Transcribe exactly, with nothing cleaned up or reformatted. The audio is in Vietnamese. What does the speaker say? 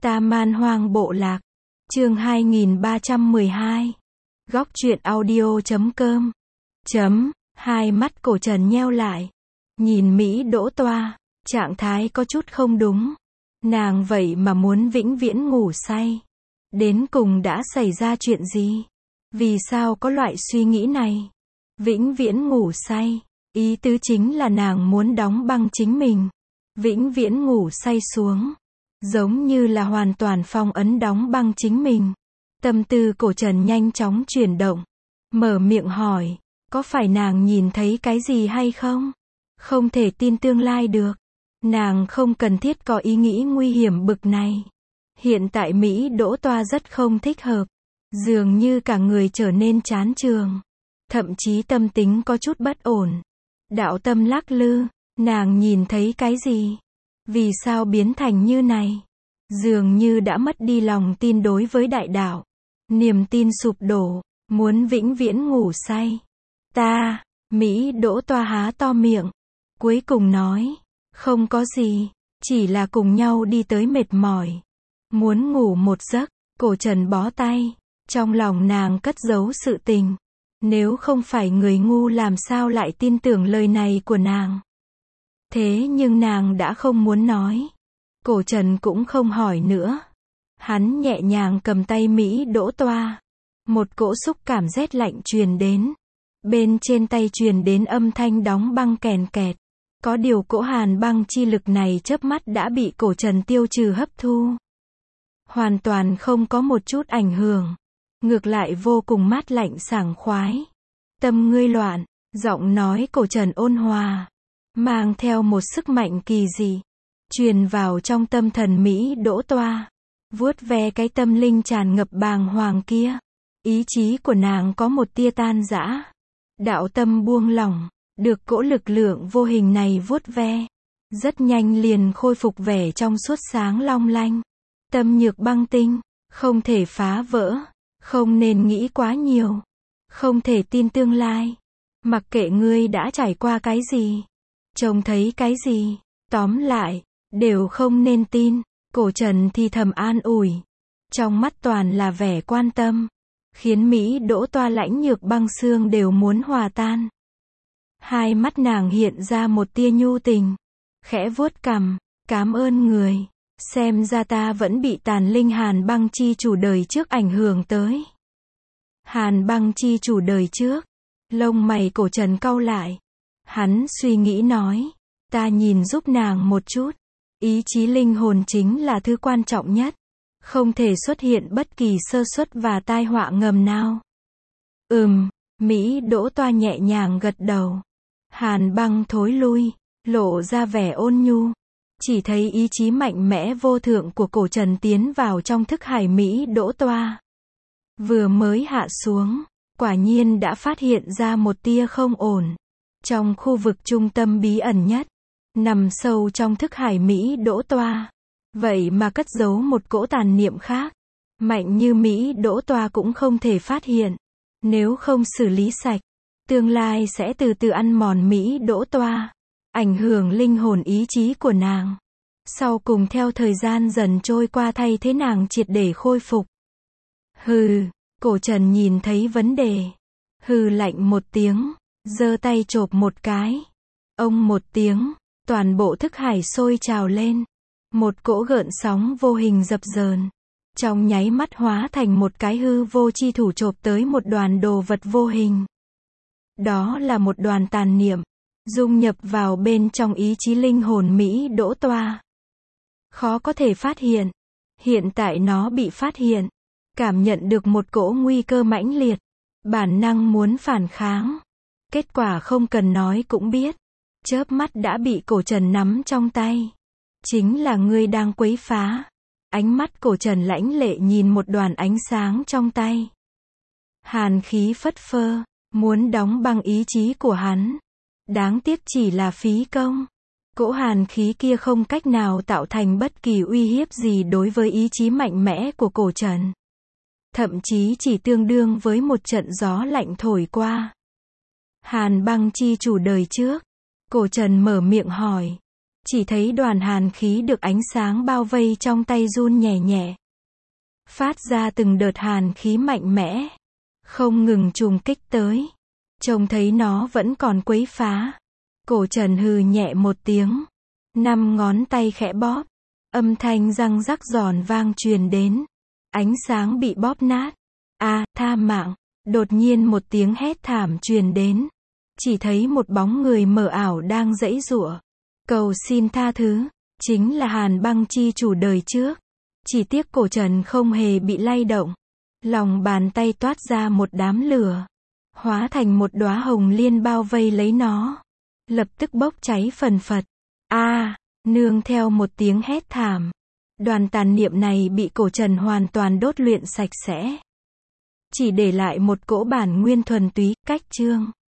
Ta Man Hoang Bộ Lạc. Chương hai nghìn ba trăm mười hai. Góc truyện audio chấm com. Chấm, hai mắt Cổ Trần nheo lại. Nhìn Mỹ Đỗ Toa, trạng thái có chút không đúng. Nàng vậy mà muốn vĩnh viễn ngủ say. Đến cùng đã xảy ra chuyện gì? Vì sao có loại suy nghĩ này? Vĩnh viễn ngủ say. Ý tứ chính là nàng muốn đóng băng chính mình. Vĩnh viễn ngủ say xuống. Giống như là hoàn toàn phong ấn đóng băng chính mình. Tâm tư Cổ Trần nhanh chóng chuyển động. Mở miệng hỏi, có phải nàng nhìn thấy cái gì hay không? Không thể tin tương lai được. Nàng không cần thiết có ý nghĩ nguy hiểm bực này. Hiện tại Mỹ Đỗ Toa rất không thích hợp. Dường như cả người trở nên chán trường. Thậm chí tâm tính có chút bất ổn. Đạo tâm lắc lư. Nàng nhìn thấy cái gì? Vì sao biến thành như này? Dường như đã mất đi lòng tin đối với đại đạo. Niềm tin sụp đổ. Muốn vĩnh viễn ngủ say. Ta, Mỹ Đỗ Toa há to miệng. Cuối cùng nói, không có gì. Chỉ là cùng nhau đi tới mệt mỏi. Muốn ngủ một giấc. Cổ Trần bó tay. Trong lòng nàng cất giấu sự tình. Nếu không phải người ngu làm sao lại tin tưởng lời này của nàng. Thế nhưng nàng đã không muốn nói. Cổ Trần cũng không hỏi nữa. Hắn nhẹ nhàng cầm tay Mỹ Đỗ Toa. Một cỗ xúc cảm rét lạnh truyền đến. Bên trên tay truyền đến âm thanh đóng băng kèn kẹt. Có điều cỗ hàn băng chi lực này chớp mắt đã bị Cổ Trần tiêu trừ hấp thu. Hoàn toàn không có một chút ảnh hưởng. Ngược lại vô cùng mát lạnh sảng khoái. Tâm ngươi loạn, giọng nói Cổ Trần ôn hòa. Mang theo một sức mạnh kỳ dị. Truyền vào trong tâm thần Mỹ Đỗ Toa. Vuốt ve cái tâm linh tràn ngập bàng hoàng kia. Ý chí của nàng có một tia tan rã. Đạo tâm buông lỏng. Được cỗ lực lượng vô hình này vuốt ve. Rất nhanh liền khôi phục vẻ trong suốt sáng long lanh. Tâm nhược băng tinh. Không thể phá vỡ. Không nên nghĩ quá nhiều. Không thể tin tương lai. Mặc kệ ngươi đã trải qua cái gì. Trông thấy cái gì. Tóm lại. Đều không nên tin. Cổ Trần thì thầm an ủi. Trong mắt toàn là vẻ quan tâm. Khiến Mỹ Đỗ Toa lãnh nhược băng xương đều muốn hòa tan. Hai mắt nàng hiện ra một tia nhu tình. Khẽ vuốt cằm. Cám ơn người. Xem ra ta vẫn bị tàn linh Hàn Băng chi chủ đời trước ảnh hưởng tới. Hàn Băng chi chủ đời trước. Lông mày Cổ Trần cau lại. Hắn suy nghĩ nói. Ta nhìn giúp nàng một chút. Ý chí linh hồn chính là thứ quan trọng nhất. Không thể xuất hiện bất kỳ sơ suất và tai họa ngầm nào. Ừm, Mỹ Đỗ Toa nhẹ nhàng gật đầu. Hàn Băng thối lui, lộ ra vẻ ôn nhu. Chỉ thấy ý chí mạnh mẽ vô thượng của Cổ Trần tiến vào trong thức hải Mỹ Đỗ Toa. Vừa mới hạ xuống, quả nhiên đã phát hiện ra một tia không ổn. Trong khu vực trung tâm bí ẩn nhất, nằm sâu trong thức hải Mỹ Đỗ Toa. Vậy mà cất giấu một cỗ tàn niệm khác. Mạnh như Mỹ Đỗ Toa cũng không thể phát hiện. Nếu không xử lý sạch, tương lai sẽ từ từ ăn mòn Mỹ Đỗ Toa. Ảnh hưởng linh hồn ý chí của nàng. Sau cùng theo thời gian dần trôi qua thay thế nàng triệt để khôi phục. Hừ, Cổ Trần nhìn thấy vấn đề. Hừ lạnh một tiếng. Giơ tay chộp một cái. Ông một tiếng. Toàn bộ thức hải sôi trào lên. Một cỗ gợn sóng vô hình dập dờn. Trong nháy mắt hóa thành một cái hư vô chi thủ chộp tới một đoàn đồ vật vô hình. Đó là một đoàn tàn niệm. Dung nhập vào bên trong ý chí linh hồn Mỹ Đỗ Toa. Khó có thể phát hiện. Hiện tại nó bị phát hiện. Cảm nhận được một cỗ nguy cơ mãnh liệt. Bản năng muốn phản kháng. Kết quả không cần nói cũng biết. Chớp mắt đã bị Cổ Trần nắm trong tay. Chính là ngươi đang quấy phá. Ánh mắt Cổ Trần lãnh lệ nhìn một đoàn ánh sáng trong tay. Hàn khí phất phơ. Muốn đóng băng ý chí của hắn. Đáng tiếc chỉ là phí công. Cỗ hàn khí kia không cách nào tạo thành bất kỳ uy hiếp gì đối với ý chí mạnh mẽ của Cổ Trần. Thậm chí chỉ tương đương với một trận gió lạnh thổi qua. Hàn Băng chi chủ đời trước. Cổ Trần mở miệng hỏi. Chỉ thấy đoàn hàn khí được ánh sáng bao vây trong tay run nhẹ nhẹ. Phát ra từng đợt hàn khí mạnh mẽ. Không ngừng trùng kích tới. Trông thấy nó vẫn còn quấy phá. Cổ Trần hừ nhẹ một tiếng. Năm ngón tay khẽ bóp. Âm thanh răng rắc giòn vang truyền đến. Ánh sáng bị bóp nát. A, tha mạng. Đột nhiên một tiếng hét thảm truyền đến. Chỉ thấy một bóng người mờ ảo đang giãy giụa. Cầu xin tha thứ. Chính là Hàn Băng chi chủ đời trước. Chỉ tiếc Cổ Trần không hề bị lay động. Lòng bàn tay toát ra một đám lửa. Hóa thành một đóa hồng liên bao vây lấy nó. Lập tức bốc cháy phần phật. A, nương theo một tiếng hét thảm. Đoàn tàn niệm này bị Cổ Trần hoàn toàn đốt luyện sạch sẽ. Chỉ để lại một cỗ bản nguyên thuần túy, cách chương.